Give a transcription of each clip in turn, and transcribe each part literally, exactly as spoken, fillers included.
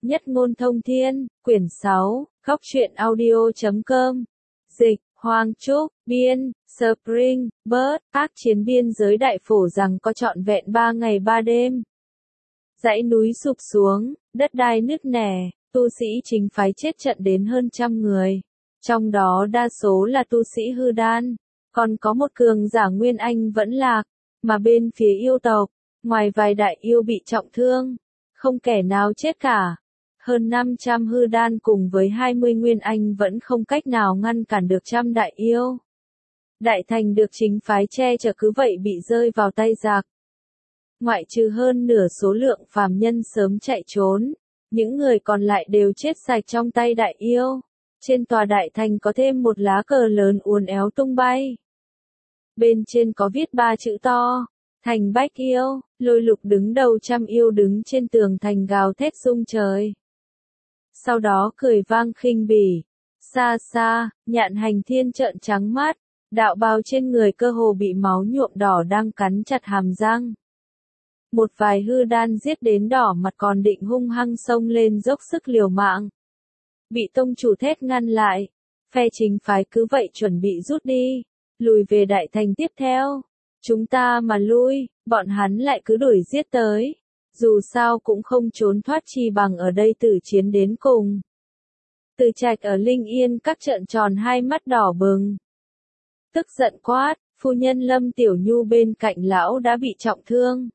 Nhất ngôn thông thiên, quyển sáu, góc truyện audio chấm com. Dịch, Hoàng Trúc, biên, Spring, Bird, ác chiến biên giới đại phổ rằng có trọn vẹn ba ngày ba đêm. Dãy núi sụp xuống, đất đai nứt nẻ, tu sĩ chính phái chết trận đến hơn trăm người. Trong đó đa số là tu sĩ hư đan, còn có một cường giả Nguyên Anh vẫn lạc, mà bên phía yêu tộc, ngoài vài đại yêu bị trọng thương, không kẻ nào chết cả. Hơn năm trăm hư đan cùng với hai mươi Nguyên Anh vẫn không cách nào ngăn cản được trăm đại yêu. Đại thành được chính phái che chở cứ vậy bị rơi vào tay giặc. Ngoại trừ hơn nửa số lượng phàm nhân sớm chạy trốn, những người còn lại đều chết sạch trong tay đại yêu. Trên tòa đại thành có thêm một lá cờ lớn uốn éo tung bay. Bên trên có viết ba chữ to, thành bách yêu, Lôi Lục đứng đầu trăm yêu đứng trên tường thành gào thét rung trời. Sau đó cười vang khinh bỉ. Xa xa, Nhạn Hành Thiên trợn trắng mắt, đạo bào trên người cơ hồ bị máu nhuộm đỏ đang cắn chặt hàm răng. Một vài hư đan giết đến đỏ mặt còn định hung hăng xông lên dốc sức liều mạng. Bị tông chủ thét ngăn lại, phe chính phái cứ vậy chuẩn bị rút đi, lùi về đại thành tiếp theo. Chúng ta mà lui, bọn hắn lại cứ đuổi giết tới. Dù sao cũng không trốn thoát chi bằng ở đây tử chiến đến cùng. Từ Trạch ở Linh Yên các trợn tròn hai mắt đỏ bừng. Tức giận quát, phu nhân Lâm Tiểu Nhu bên cạnh lão đã bị trọng thương.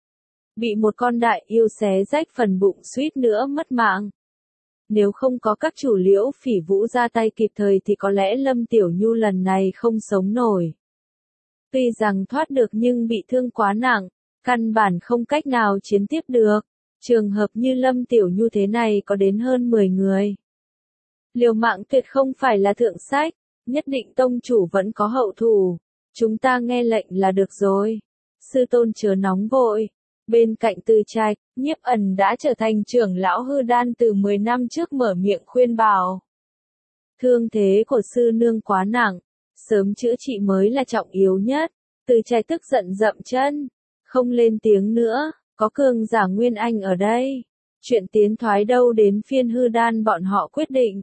Bị một con đại yêu xé rách phần bụng suýt nữa mất mạng. Nếu không có các chủ Liễu Phỉ Vũ ra tay kịp thời thì có lẽ Lâm Tiểu Nhu lần này không sống nổi. Tuy rằng thoát được nhưng bị thương quá nặng, căn bản không cách nào chiến tiếp được. Trường hợp như Lâm Tiểu Nhu thế này có đến hơn mười người. Liều mạng tuyệt không phải là thượng sách, nhất định tông chủ vẫn có hậu thủ. Chúng ta nghe lệnh là được rồi. Sư tôn chớ nóng vội. Bên cạnh Từ Trạch, Nhiếp Ẩn đã trở thành trưởng lão hư đan từ mười năm trước mở miệng khuyên bảo. Thương thế của sư nương quá nặng, sớm chữa trị mới là trọng yếu nhất. Từ Trạch tức giận dậm chân, không lên tiếng nữa, có cường giả Nguyên Anh ở đây. Chuyện tiến thoái đâu đến phiên hư đan bọn họ quyết định.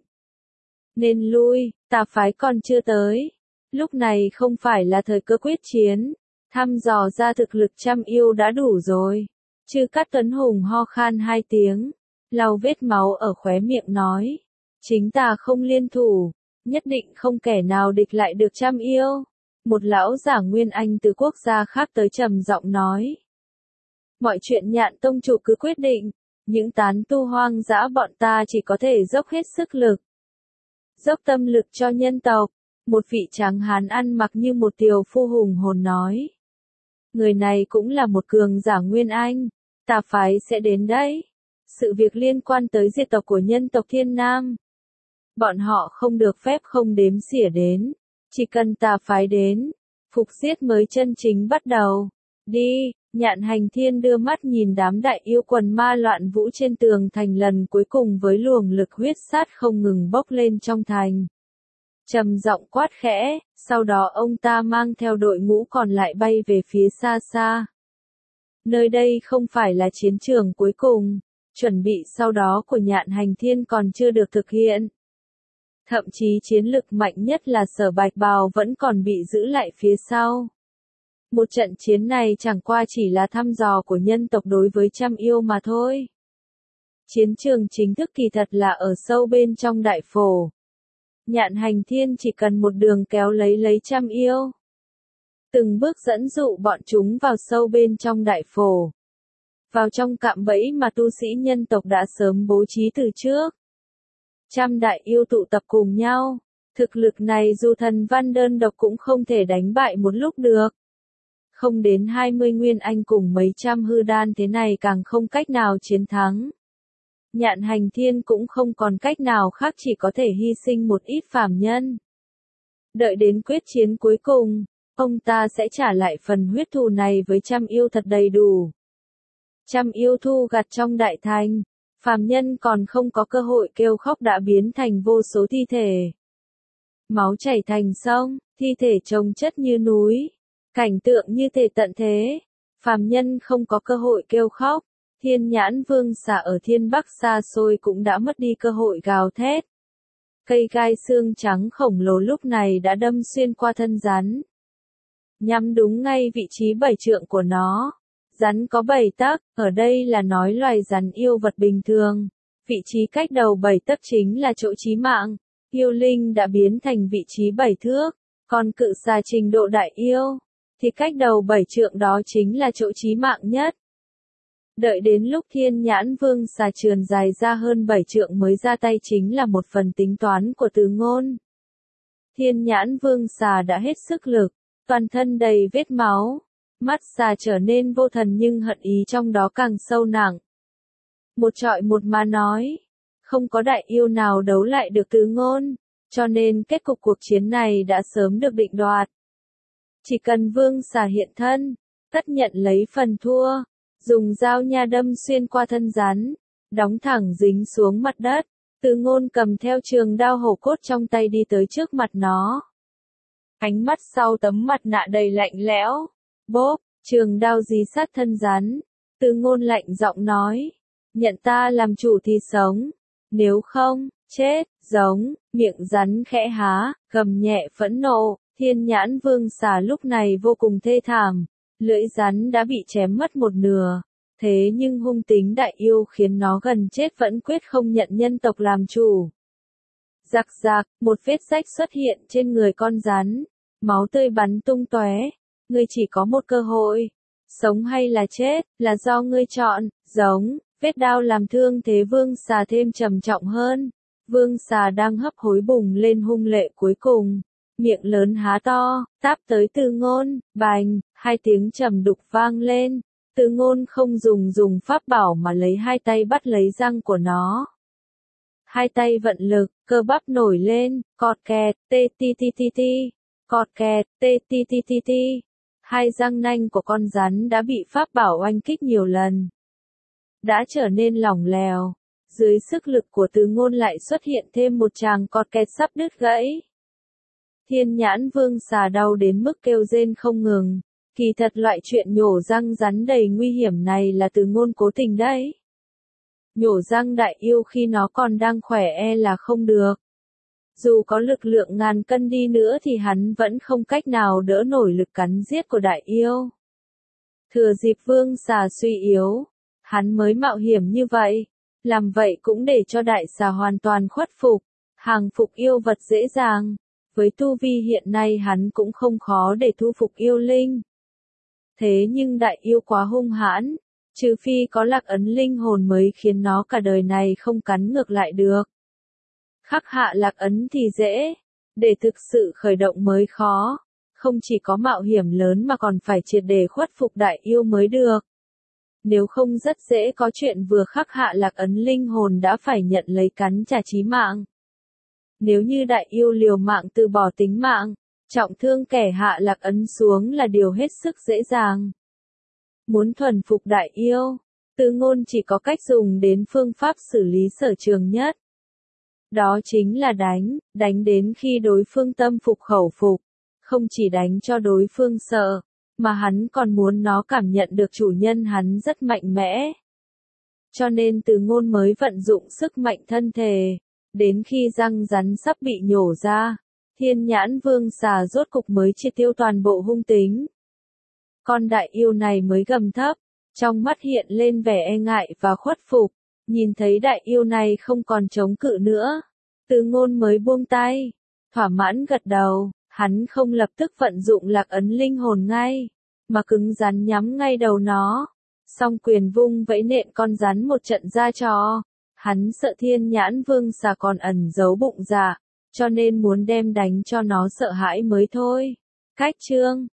Nên lui, tà phái còn chưa tới. Lúc này không phải là thời cơ quyết chiến. Thăm dò ra thực lực trăm yêu đã đủ rồi. Chư Cát Tuấn Hùng ho khan hai tiếng, lau vết máu ở khóe miệng nói. Chính ta không liên thủ, nhất định không kẻ nào địch lại được trăm yêu. Một lão giả Nguyên Anh từ quốc gia khác tới trầm giọng nói. Mọi chuyện Nhạn tông chủ cứ quyết định, những tán tu hoang dã bọn ta chỉ có thể dốc hết sức lực. Dốc tâm lực cho nhân tộc, một vị tráng hán ăn mặc như một tiều phu hùng hồn nói. Người này cũng là một cường giả Nguyên Anh, tà phái sẽ đến đấy. Sự việc liên quan tới diệt tộc của nhân tộc Thiên Nam. Bọn họ không được phép không đếm xỉa đến, chỉ cần tà phái đến, phục giết mới chân chính bắt đầu. Đi, Nhạn Hành Thiên đưa mắt nhìn đám đại yêu quần ma loạn vũ trên tường thành lần cuối cùng với luồng lực huyết sát không ngừng bốc lên trong thành. Trầm giọng quát khẽ, sau đó ông ta mang theo đội ngũ còn lại bay về phía xa xa. Nơi đây không phải là chiến trường cuối cùng, chuẩn bị sau đó của Nhạn Hành Thiên còn chưa được thực hiện. Thậm chí chiến lực mạnh nhất là Sở Bạch Bào vẫn còn bị giữ lại phía sau. Một trận chiến này chẳng qua chỉ là thăm dò của nhân tộc đối với trăm yêu mà thôi. Chiến trường chính thức kỳ thật là ở sâu bên trong đại phổ. Nhạn Hành Thiên chỉ cần một đường kéo lấy lấy trăm yêu. Từng bước dẫn dụ bọn chúng vào sâu bên trong đại phổ. Vào trong cạm bẫy mà tu sĩ nhân tộc đã sớm bố trí từ trước. Trăm đại yêu tụ tập cùng nhau. Thực lực này dù thần văn đơn độc cũng không thể đánh bại một lúc được. Không đến hai mươi Nguyên Anh cùng mấy trăm hư đan thế này càng không cách nào chiến thắng. Nhạn Hành Thiên cũng không còn cách nào khác chỉ có thể hy sinh một ít phàm nhân. Đợi đến quyết chiến cuối cùng, ông ta sẽ trả lại phần huyết thù này với trăm yêu thật đầy đủ. Trăm yêu thu gặt trong đại thành, phàm nhân còn không có cơ hội kêu khóc đã biến thành vô số thi thể. Máu chảy thành sông, thi thể chồng chất như núi, cảnh tượng như thể tận thế. Phàm nhân không có cơ hội kêu khóc, Thiên nhãn vương xà ở thiên bắc xa xôi cũng đã mất đi cơ hội gào thét. Cây gai xương trắng khổng lồ lúc này đã đâm xuyên qua thân rắn, nhắm đúng ngay vị trí bảy trượng của nó. Rắn có bảy tấc, ở đây là nói loài rắn yêu vật bình thường. Vị trí cách đầu bảy tấc chính là chỗ chí mạng. Yêu linh đã biến thành vị trí bảy thước, còn cự xà trình độ đại yêu, thì cách đầu bảy trượng đó chính là chỗ chí mạng nhất. Đợi đến lúc thiên nhãn vương xà trườn dài ra hơn bảy trượng mới ra tay chính là một phần tính toán của Từ Ngôn. Thiên nhãn vương xà đã hết sức lực, toàn thân đầy vết máu, mắt xà trở nên vô thần nhưng hận ý trong đó càng sâu nặng. Một trọi một mà nói, không có đại yêu nào đấu lại được Từ Ngôn, cho nên kết cục cuộc chiến này đã sớm được định đoạt. Chỉ cần vương xà hiện thân, tất nhận lấy phần thua, dùng dao nha đâm xuyên qua thân rắn, đóng thẳng dính xuống mặt đất. Từ Ngôn cầm theo trường đao hổ cốt trong tay đi tới trước mặt nó. Ánh mắt sau tấm mặt nạ đầy lạnh lẽo, bốp, trường đao dí sát thân rắn. Từ Ngôn lạnh giọng nói, nhận ta làm chủ thì sống, nếu không, chết, giống, miệng rắn khẽ há, gầm nhẹ phẫn nộ. Thiên nhãn vương xà lúc này vô cùng thê thảm, lưỡi rắn đã bị chém mất một nửa, thế nhưng hung tính đại yêu khiến nó gần chết vẫn quyết không nhận nhân tộc làm chủ. Rạc rạc, một vết rách xuất hiện trên người con rắn, máu tươi bắn tung tóe. Ngươi chỉ có một cơ hội, sống hay là chết, là do ngươi chọn. Giống, vết đao làm thương thế vương xà thêm trầm trọng hơn. Vương xà đang hấp hối bùng lên hung lệ cuối cùng, miệng lớn há to, táp tới Từ Ngôn. Bành, hai tiếng trầm đục vang lên. Từ Ngôn không dùng dùng pháp bảo mà lấy hai tay bắt lấy răng của nó. Hai tay vận lực, cơ bắp nổi lên, cọt kẹt, tê ti ti ti ti, cọt kẹt, tê ti ti ti ti. Hai răng nanh của con rắn đã bị pháp bảo oanh kích nhiều lần, đã trở nên lỏng lẻo. Dưới sức lực của Từ Ngôn lại xuất hiện thêm một tràng cọt kẹt sắp đứt gãy. Thiên nhãn vương xà đau đến mức kêu rên không ngừng. Kỳ thật loại chuyện nhổ răng rắn đầy nguy hiểm này là Từ Ngôn cố tình đấy. Nhổ răng đại yêu khi nó còn đang khỏe e là không được. Dù có lực lượng ngàn cân đi nữa thì hắn vẫn không cách nào đỡ nổi lực cắn giết của đại yêu. Thừa dịp vương xà suy yếu, hắn mới mạo hiểm như vậy. Làm vậy cũng để cho đại xà hoàn toàn khuất phục, hàng phục yêu vật dễ dàng. Với tu vi hiện nay hắn cũng không khó để thu phục yêu linh. Thế nhưng đại yêu quá hung hãn, trừ phi có lạc ấn linh hồn mới khiến nó cả đời này không cắn ngược lại được. Khắc hạ lạc ấn thì dễ, để thực sự khởi động mới khó, không chỉ có mạo hiểm lớn mà còn phải triệt để khuất phục đại yêu mới được. Nếu không rất dễ có chuyện vừa khắc hạ lạc ấn linh hồn đã phải nhận lấy cắn trả chí mạng. Nếu như đại yêu liều mạng từ bỏ tính mạng, trọng thương kẻ hạ lạc ấn xuống là điều hết sức dễ dàng. Muốn thuần phục đại yêu, Từ Ngôn chỉ có cách dùng đến phương pháp xử lý sở trường nhất. Đó chính là đánh, đánh đến khi đối phương tâm phục khẩu phục, không chỉ đánh cho đối phương sợ, mà hắn còn muốn nó cảm nhận được chủ nhân hắn rất mạnh mẽ. Cho nên Từ Ngôn mới vận dụng sức mạnh thân thể, đến khi răng rắn sắp bị nhổ ra, thiên nhãn vương xà rốt cục mới triệt tiêu toàn bộ hung tính. Con đại yêu này mới gầm thấp, trong mắt hiện lên vẻ e ngại và khuất phục, nhìn thấy đại yêu này không còn chống cự nữa. Từ Ngôn mới buông tay, thỏa mãn gật đầu, hắn không lập tức vận dụng lạc ấn linh hồn ngay, mà cứng rắn nhắm ngay đầu nó. Song quyền vung vẫy nện con rắn một trận ra trò. Hắn sợ thiên nhãn vương xà còn ẩn giấu bụng dạ, cho nên muốn đem đánh cho nó sợ hãi mới thôi. Cách chương